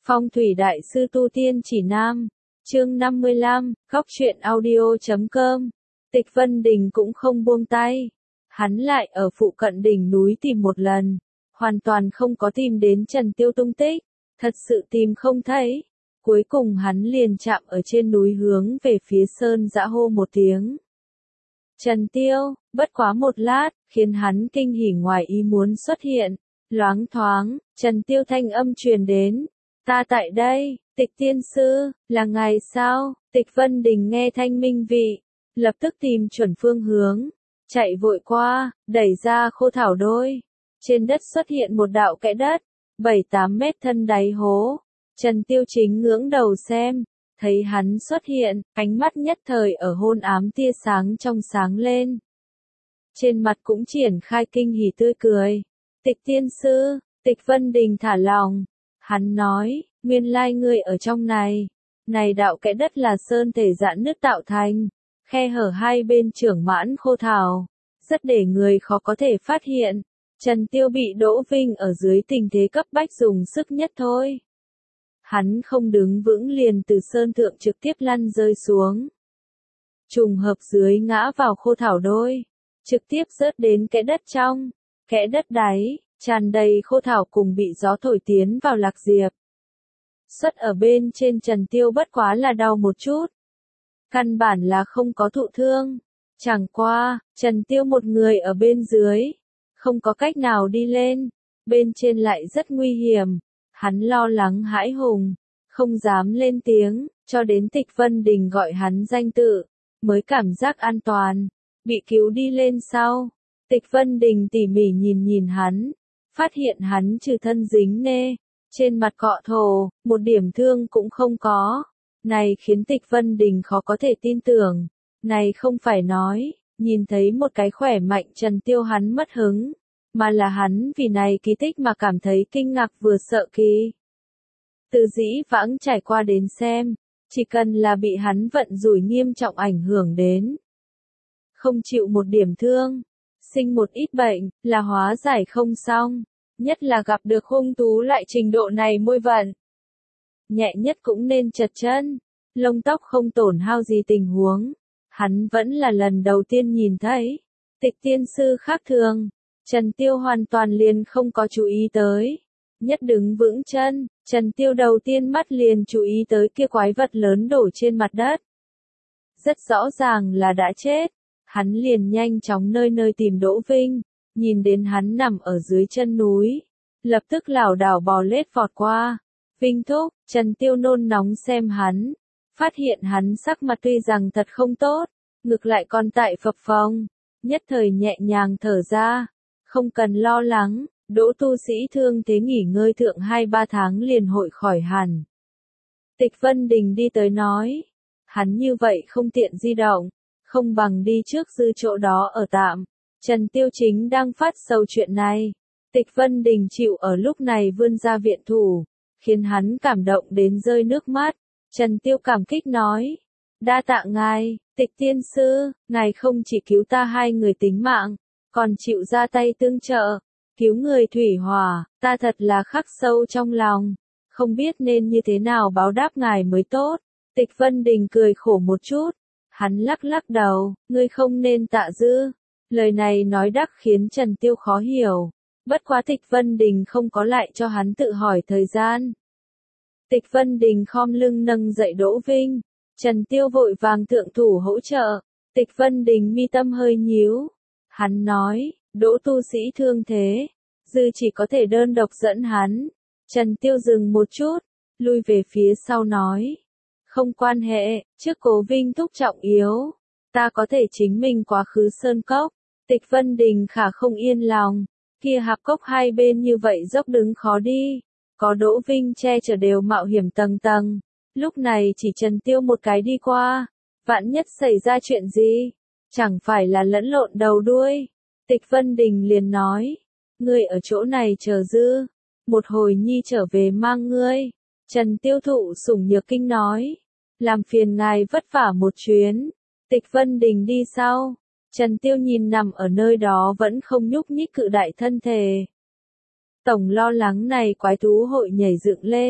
Phong thủy đại sư tu tiên chỉ nam, chương 55, góc truyện audio.com. Tịch Vân Đình cũng không buông tay. Hắn lại ở phụ cận đỉnh núi tìm một lần, hoàn toàn không có tìm đến Trần Tiêu tung tích, thật sự tìm không thấy. Cuối cùng hắn liền chạm ở trên núi hướng về phía sơn dã hô một tiếng. Trần Tiêu, bất quá một lát, khiến hắn kinh hỉ ngoài ý muốn xuất hiện. Loáng thoáng, Trần Tiêu thanh âm truyền đến. Ta tại đây, Tịch tiên sư, là ngài sao? Tịch Vân Đình nghe thanh minh vị, lập tức tìm chuẩn phương hướng, chạy vội qua, đẩy ra khô thảo đôi. Trên đất xuất hiện một đạo kẽ đất, 7-8 mét thân đáy hố. Trần Tiêu chính ngưỡng đầu xem, thấy hắn xuất hiện, ánh mắt nhất thời ở hôn ám tia sáng trong sáng lên. Trên mặt cũng triển khai kinh hỉ tươi cười. Tịch tiên sư, Tịch Vân Đình thả lòng. Hắn nói, nguyên lai ngươi ở trong này. Này đạo kẽ đất là sơn thể giãn nứt tạo thành, khe hở hai bên trưởng mãn khô thảo, rất để người khó có thể phát hiện. Trần Tiêu bị Đỗ Vinh ở dưới tình thế cấp bách dùng sức nhất thôi. Hắn không đứng vững liền từ sơn thượng trực tiếp lăn rơi xuống. Trùng hợp dưới ngã vào khô thảo đôi, trực tiếp rớt đến kẽ đất trong, kẽ đất đáy, tràn đầy khô thảo cùng bị gió thổi tiến vào lạc diệp. Xuất ở bên trên Trần Tiêu bất quá là đau một chút. Căn bản là không có thụ thương. Chẳng qua, Trần Tiêu một người ở bên dưới, không có cách nào đi lên, bên trên lại rất nguy hiểm. Hắn lo lắng hãi hùng, không dám lên tiếng, cho đến Tịch Vân Đình gọi hắn danh tự, mới cảm giác an toàn, bị cứu đi lên sau. Tịch Vân Đình tỉ mỉ nhìn hắn, phát hiện hắn trừ thân dính nê, trên mặt cọ thổ, một điểm thương cũng không có. Này khiến Tịch Vân Đình khó có thể tin tưởng. Này không phải nói, nhìn thấy một cái khỏe mạnh Trần Tiêu hắn mất hứng, mà là hắn vì này kỳ tích mà cảm thấy kinh ngạc vừa sợ kỳ. Từ dĩ vãng trải qua đến xem, chỉ cần là bị hắn vận rủi nghiêm trọng ảnh hưởng đến, không chịu một điểm thương, sinh một ít bệnh, là hóa giải không xong. Nhất là gặp được hung thú lại trình độ này môi vận. Nhẹ nhất cũng nên chật chân, lông tóc không tổn hao gì tình huống. Hắn vẫn là lần đầu tiên nhìn thấy. Tịch tiên sư khác thường, Trần Tiêu hoàn toàn liền không có chú ý tới. Nhất đứng vững chân, Trần Tiêu đầu tiên mắt liền chú ý tới kia quái vật lớn đổ trên mặt đất. Rất rõ ràng là đã chết. Hắn liền nhanh chóng nơi tìm Đỗ Vinh. Nhìn đến hắn nằm ở dưới chân núi, lập tức lảo đảo bò lết vọt qua. Vinh thúc, Trần Tiêu nôn nóng xem hắn, phát hiện hắn sắc mặt tuy rằng thật không tốt, ngược lại còn tại phập phồng, nhất thời nhẹ nhàng thở ra, không cần lo lắng, Đỗ tu sĩ thương thế nghỉ ngơi thượng 2-3 tháng liền hội khỏi hẳn. Tịch Vân Đình đi tới nói, hắn như vậy không tiện di động, không bằng đi trước dư chỗ đó ở tạm. Trần Tiêu chính đang phát sầu chuyện này. Tịch Vân Đình chịu ở lúc này vươn ra viện thủ, khiến hắn cảm động đến rơi nước mắt. Trần Tiêu cảm kích nói, đa tạ ngài, Tịch tiên sư, ngài không chỉ cứu ta 2 người tính mạng, còn chịu ra tay tương trợ, cứu người thủy hỏa, ta thật là khắc sâu trong lòng, không biết nên như thế nào báo đáp ngài mới tốt. Tịch Vân Đình cười khổ một chút, hắn lắc lắc đầu, ngươi không nên tạ dư. Lời này nói đắc khiến Trần Tiêu khó hiểu, bất quá Tịch Vân Đình không có lại cho hắn tự hỏi thời gian. Tịch Vân Đình khom lưng nâng dậy Đỗ Vinh, Trần Tiêu vội vàng thượng thủ hỗ trợ. Tịch Vân Đình mi tâm hơi nhíu, hắn nói, Đỗ tu sĩ thương thế, dư chỉ có thể đơn độc dẫn hắn. Trần Tiêu dừng một chút, lui về phía sau nói, không quan hệ, trước Cố Vinh thúc trọng yếu, ta có thể chính mình quá khứ sơn cốc. Tịch Vân Đình khả không yên lòng, kia hạp cốc hai bên như vậy dốc đứng khó đi, có Đỗ Vinh che chở đều mạo hiểm tầng tầng, lúc này chỉ Trần Tiêu một cái đi qua, vạn nhất xảy ra chuyện gì, chẳng phải là lẫn lộn đầu đuôi. Tịch Vân Đình liền nói, ngươi ở chỗ này chờ dư, một hồi nhi trở về mang ngươi. Trần Tiêu thụ sủng nhược kinh nói, làm phiền ngài vất vả một chuyến. Tịch Vân Đình đi sau. Trần Tiêu nhìn nằm ở nơi đó vẫn không nhúc nhích cự đại thân thể. Tổng lo lắng này quái thú hội nhảy dựng lên,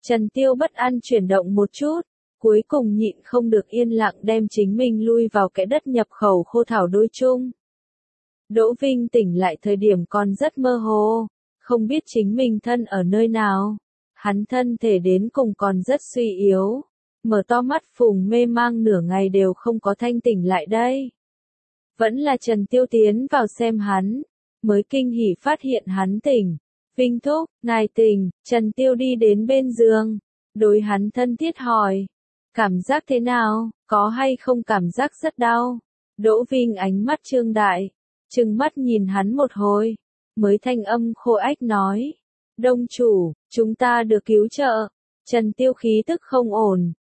Trần Tiêu bất an chuyển động một chút, cuối cùng nhịn không được yên lặng đem chính mình lui vào cái đất nhập khẩu khô thảo đôi chung. Đỗ Vinh tỉnh lại thời điểm còn rất mơ hồ, không biết chính mình thân ở nơi nào. Hắn thân thể đến cùng còn rất suy yếu, mở to mắt phùng mê mang nửa ngày đều không có thanh tỉnh lại đây. Vẫn là Trần Tiêu tiến vào xem hắn, mới kinh hỉ phát hiện hắn tỉnh. Vinh thúc, ngài tỉnh, Trần Tiêu đi đến bên giường, đối hắn thân thiết hỏi. Cảm giác thế nào, có hay không cảm giác rất đau? Đỗ Vinh ánh mắt trương đại, trừng mắt nhìn hắn một hồi, mới thanh âm khô ách nói. Đông chủ, chúng ta được cứu trợ. Trần Tiêu khí tức không ổn,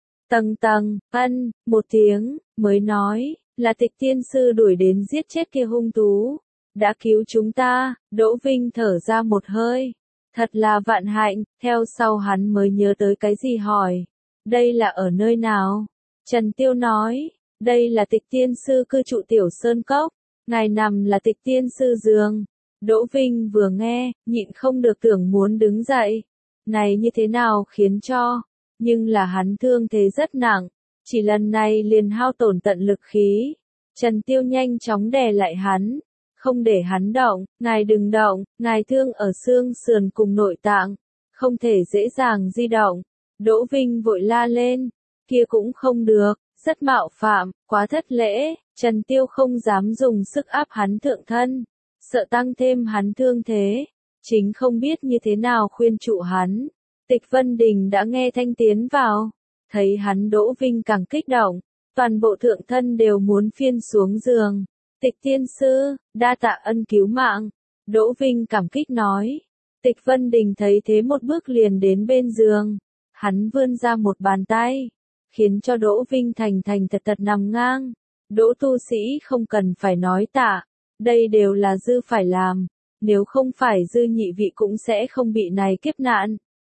một tiếng, mới nói, là Tịch tiên sư đuổi đến giết chết kia hung thú. Đã cứu chúng ta, Đỗ Vinh thở ra một hơi. Thật là vạn hạnh, theo sau hắn mới nhớ tới cái gì hỏi. Đây là ở nơi nào? Trần Tiêu nói, đây là Tịch tiên sư cư trụ Tiểu Sơn Cốc, ngài nằm là Tịch tiên sư giường. Đỗ Vinh vừa nghe, nhịn không được tưởng muốn đứng dậy. Này như thế nào khiến cho, nhưng là hắn thương thế rất nặng, chỉ lần này liền hao tổn tận lực khí. Trần Tiêu nhanh chóng đè lại hắn, không để hắn động, ngài đừng động, ngài thương ở xương sườn cùng nội tạng, không thể dễ dàng di động. Đỗ Vinh vội la lên, kia cũng không được, rất mạo phạm, quá thất lễ. Trần Tiêu không dám dùng sức áp hắn thượng thân, sợ tăng thêm hắn thương thế, chính không biết như thế nào khuyên trụ hắn. Tịch Vân Đình đã nghe thanh tiến vào, thấy hắn Đỗ Vinh càng kích động, toàn bộ thượng thân đều muốn phiên xuống giường. Tịch tiên sư, đa tạ ân cứu mạng. Đỗ Vinh cảm kích nói. Tịch Vân Đình thấy thế một bước liền đến bên giường, hắn vươn ra một bàn tay, khiến cho Đỗ Vinh thành thành thật thật nằm ngang. Đỗ tu sĩ không cần phải nói tạ, đây đều là dư phải làm, nếu không phải dư nhị vị cũng sẽ không bị này kiếp nạn.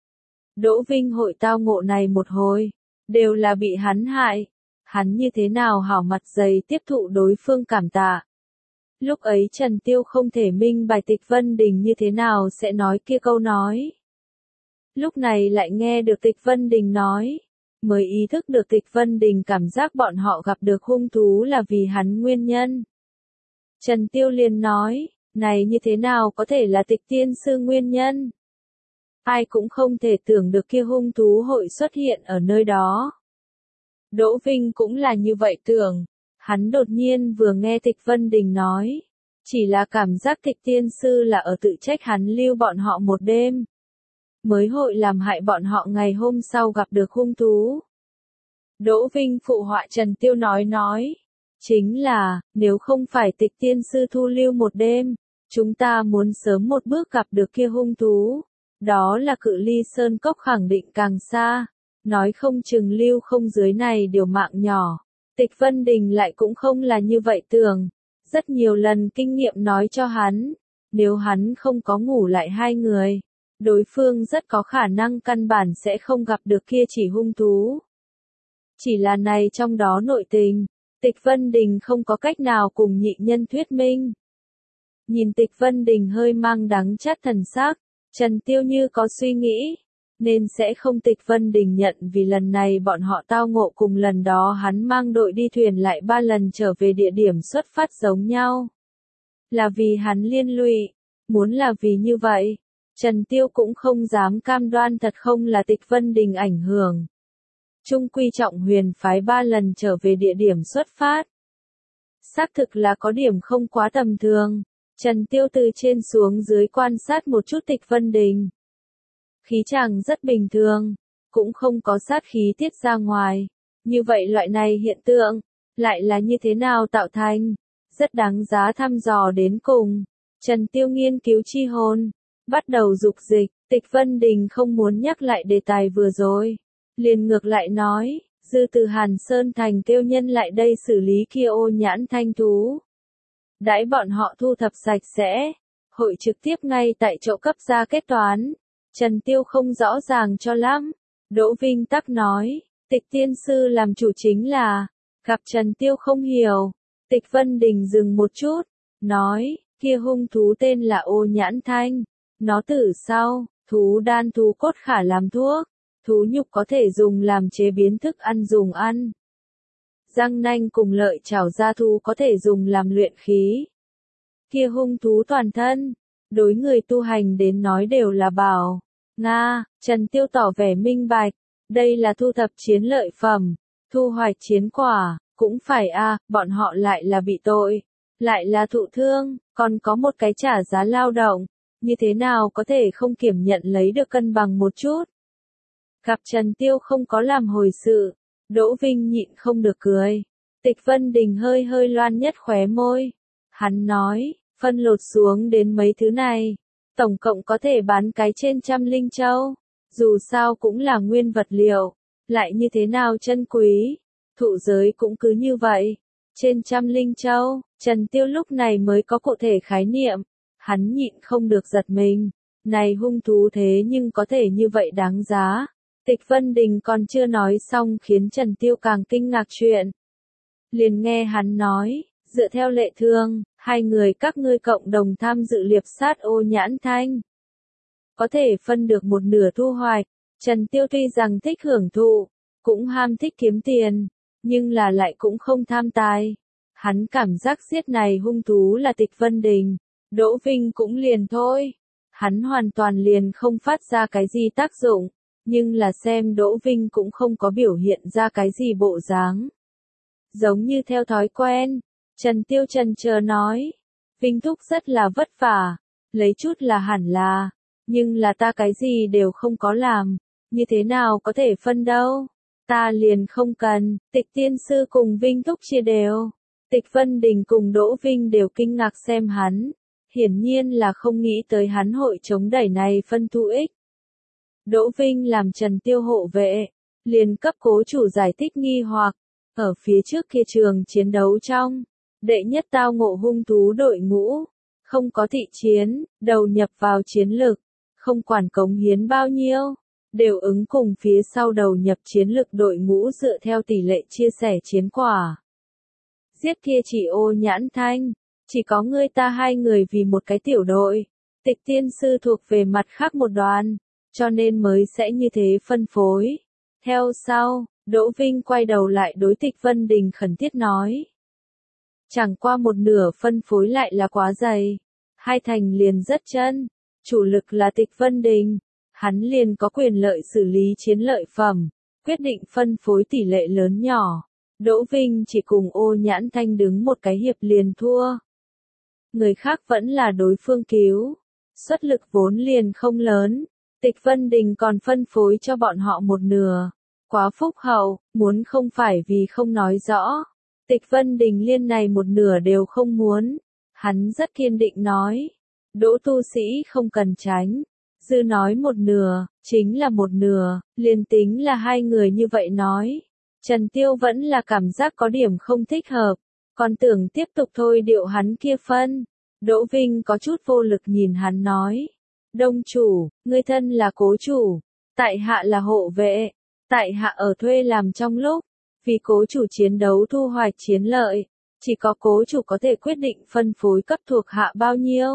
Đỗ Vinh hội tao ngộ này một hồi, đều là bị hắn hại, hắn như thế nào hảo mặt dày tiếp thụ đối phương cảm tạ. Lúc ấy Trần Tiêu không thể minh bạch Tịch Vân Đình như thế nào sẽ nói kia câu nói. Lúc này lại nghe được Tịch Vân Đình nói, mới ý thức được Tịch Vân Đình cảm giác bọn họ gặp được hung thú là vì hắn nguyên nhân. Trần Tiêu liền nói, này như thế nào có thể là Tịch tiên sư nguyên nhân? Ai cũng không thể tưởng được kia hung thú hội xuất hiện ở nơi đó. Đỗ Vinh cũng là như vậy tưởng, hắn đột nhiên vừa nghe Tịch Vân Đình nói, chỉ là cảm giác Tịch tiên sư là ở tự trách hắn lưu bọn họ một đêm, mới hội làm hại bọn họ ngày hôm sau gặp được hung thú. Đỗ Vinh phụ họa Trần Tiêu nói, chính là, nếu không phải Tịch tiên sư thu lưu một đêm, chúng ta muốn sớm một bước gặp được kia hung thú, đó là cự ly sơn cốc khẳng định càng xa, nói không chừng lưu không dưới này điều mạng nhỏ. Tịch Vân Đình lại cũng không là như vậy tưởng, rất nhiều lần kinh nghiệm nói cho hắn, nếu hắn không có ngủ lại hai người, đối phương rất có khả năng căn bản sẽ không gặp được kia chỉ hung thú. Chỉ là này trong đó nội tình, Tịch Vân Đình không có cách nào cùng nhị nhân thuyết minh. Nhìn Tịch Vân Đình hơi mang đắng chát thần sắc, Trần Tiêu như có suy nghĩ, nên sẽ không Tịch Vân Đình nhận vì lần này bọn họ tao ngộ cùng lần đó hắn mang đội đi thuyền lại 3 lần trở về địa điểm xuất phát giống nhau. Là vì hắn liên lụy, muốn là vì như vậy, Trần Tiêu cũng không dám cam đoan thật không là Tịch Vân Đình ảnh hưởng. Trung quy Trọng Huyền phái 3 lần trở về địa điểm xuất phát. Xác thực là có điểm không quá tầm thường. Trần Tiêu từ trên xuống dưới quan sát một chút Tịch Vân Đình. Khí chàng rất bình thường, cũng không có sát khí tiết ra ngoài. Như vậy loại này hiện tượng, lại là như thế nào tạo thành? Rất đáng giá thăm dò đến cùng. Trần Tiêu nghiên cứu chi hồn, bắt đầu dục dịch. Tịch Vân Đình không muốn nhắc lại đề tài vừa rồi, liền ngược lại nói, dư từ Hàn Sơn Thành kêu nhân lại đây xử lý kia ô nhãn thanh thú. Đãi bọn họ thu thập sạch sẽ, hội trực tiếp ngay tại chỗ cấp ra kết toán. Trần Tiêu không rõ ràng cho lắm. Đỗ Vinh tắc nói, Tịch tiên sư làm chủ chính là, gặp Trần Tiêu không hiểu. Tịch Vân Đình dừng một chút, nói, kia hung thú tên là ô nhãn thanh. Nó tử sau, thú đan thú cốt khả làm thuốc. Thú nhục có thể dùng làm chế biến thức ăn dùng ăn. Răng nanh cùng lợi chảo da thú có thể dùng làm luyện khí. Kia hung thú toàn thân, đối người tu hành đến nói đều là bảo. Nga, Trần Tiêu tỏ vẻ minh bạch, đây là thu thập chiến lợi phẩm, thu hoạch chiến quả, cũng phải bọn họ lại là bị tội, lại là thụ thương, còn có một cái trả giá lao động, như thế nào có thể không kiểm nhận lấy được cân bằng một chút. Gặp Trần Tiêu không có làm hồi sự, Đỗ Vinh nhịn không được cười. Tịch Vân Đình hơi hơi loan nhất khóe môi. Hắn nói, phân lột xuống đến mấy thứ này, tổng cộng có thể bán cái trên 100 linh châu. Dù sao cũng là nguyên vật liệu, lại như thế nào chân quý, thụ giới cũng cứ như vậy. Trên 100 linh châu, Trần Tiêu lúc này mới có cụ thể khái niệm. Hắn nhịn không được giật mình. Này hung thú thế nhưng có thể như vậy đáng giá. Tịch Vân Đình còn chưa nói xong khiến Trần Tiêu càng kinh ngạc chuyện. Liền nghe hắn nói, dựa theo lệ thường, hai người các ngươi cộng đồng tham dự liệp sát Ô Nhãn Thanh. Có thể phân được một nửa thu hoạch. Trần Tiêu tuy rằng thích hưởng thụ, cũng ham thích kiếm tiền, nhưng là lại cũng không tham tài. Hắn cảm giác giết này hung thú là Tịch Vân Đình, Đỗ Vinh cũng liền thôi. Hắn hoàn toàn liền không phát ra cái gì tác dụng, nhưng là xem Đỗ Vinh cũng không có biểu hiện ra cái gì bộ dáng. Giống như theo thói quen, Trần Tiêu chần chờ nói, Vinh thúc rất là vất vả, lấy chút là hẳn là, nhưng là ta cái gì đều không có làm, như thế nào có thể phân đâu, ta liền không cần. Tịch tiên sư cùng Vinh thúc chia đều. Tịch Vân Đình cùng Đỗ Vinh đều kinh ngạc xem hắn, hiển nhiên là không nghĩ tới hắn hội chống đẩy này phân thu ích. Đỗ Vinh làm Trần Tiêu hộ vệ, liền cấp cố chủ giải thích nghi hoặc, ở phía trước kia trường chiến đấu trong, đệ nhất tao ngộ hung thú đội ngũ, không có thị chiến, đầu nhập vào chiến lực, không quản cống hiến bao nhiêu, đều ứng cùng phía sau đầu nhập chiến lực đội ngũ dựa theo tỷ lệ chia sẻ chiến quả. Giết kia chỉ Ô Nhãn Thanh, chỉ có ngươi ta hai người vì một cái tiểu đội, Tịch tiên sư thuộc về mặt khác một đoàn, cho nên mới sẽ như thế phân phối. Theo sau, Đỗ Vinh quay đầu lại đối Tịch Vân Đình khẩn thiết nói. Chẳng qua một nửa phân phối lại là quá dày, hai thành liền rất chân, chủ lực là Tịch Vân Đình, hắn liền có quyền lợi xử lý chiến lợi phẩm, quyết định phân phối tỷ lệ lớn nhỏ. Đỗ Vinh chỉ cùng Ô Nhãn Thanh đứng một cái hiệp liền thua. Người khác vẫn là đối phương cứu, xuất lực vốn liền không lớn, Tịch Vân Đình còn phân phối cho bọn họ một nửa. Quá phúc hậu, muốn không phải vì không nói rõ. Tịch Vân Đình liên này một nửa đều không muốn. Hắn rất kiên định nói. Đỗ tu sĩ không cần tránh. Dư nói một nửa, chính là một nửa, liền tính là hai người như vậy nói. Trần Tiêu vẫn là cảm giác có điểm không thích hợp, còn tưởng tiếp tục thôi điệu hắn kia phân. Đỗ Vinh có chút vô lực nhìn hắn nói. Đông chủ, ngươi thân là cố chủ, tại hạ là hộ vệ, tại hạ ở thuê làm trong lúc, vì cố chủ chiến đấu thu hoạch chiến lợi, chỉ có cố chủ có thể quyết định phân phối cấp thuộc hạ bao nhiêu.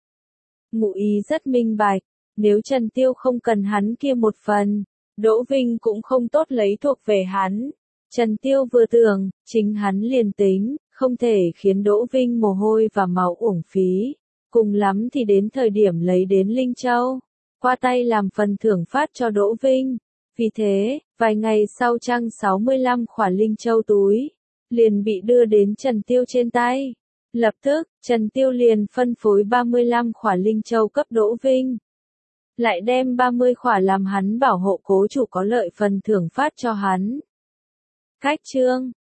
Ngụ ý rất minh bạch, nếu Trần Tiêu không cần hắn kia một phần, Đỗ Vinh cũng không tốt lấy thuộc về hắn. Trần Tiêu vừa tưởng, chính hắn liền tính, không thể khiến Đỗ Vinh mồ hôi và máu uổng phí, cùng lắm thì đến thời điểm lấy đến Linh Châu, qua tay làm phần thưởng phát cho Đỗ Vinh. Vì thế, vài ngày sau trăng 65 khỏa Linh Châu túi, liền bị đưa đến Trần Tiêu trên tay. Lập tức, Trần Tiêu liền phân phối 35 khỏa Linh Châu cấp Đỗ Vinh. Lại đem 30 khỏa làm hắn bảo hộ cố chủ có lợi phần thưởng phát cho hắn. Cách chương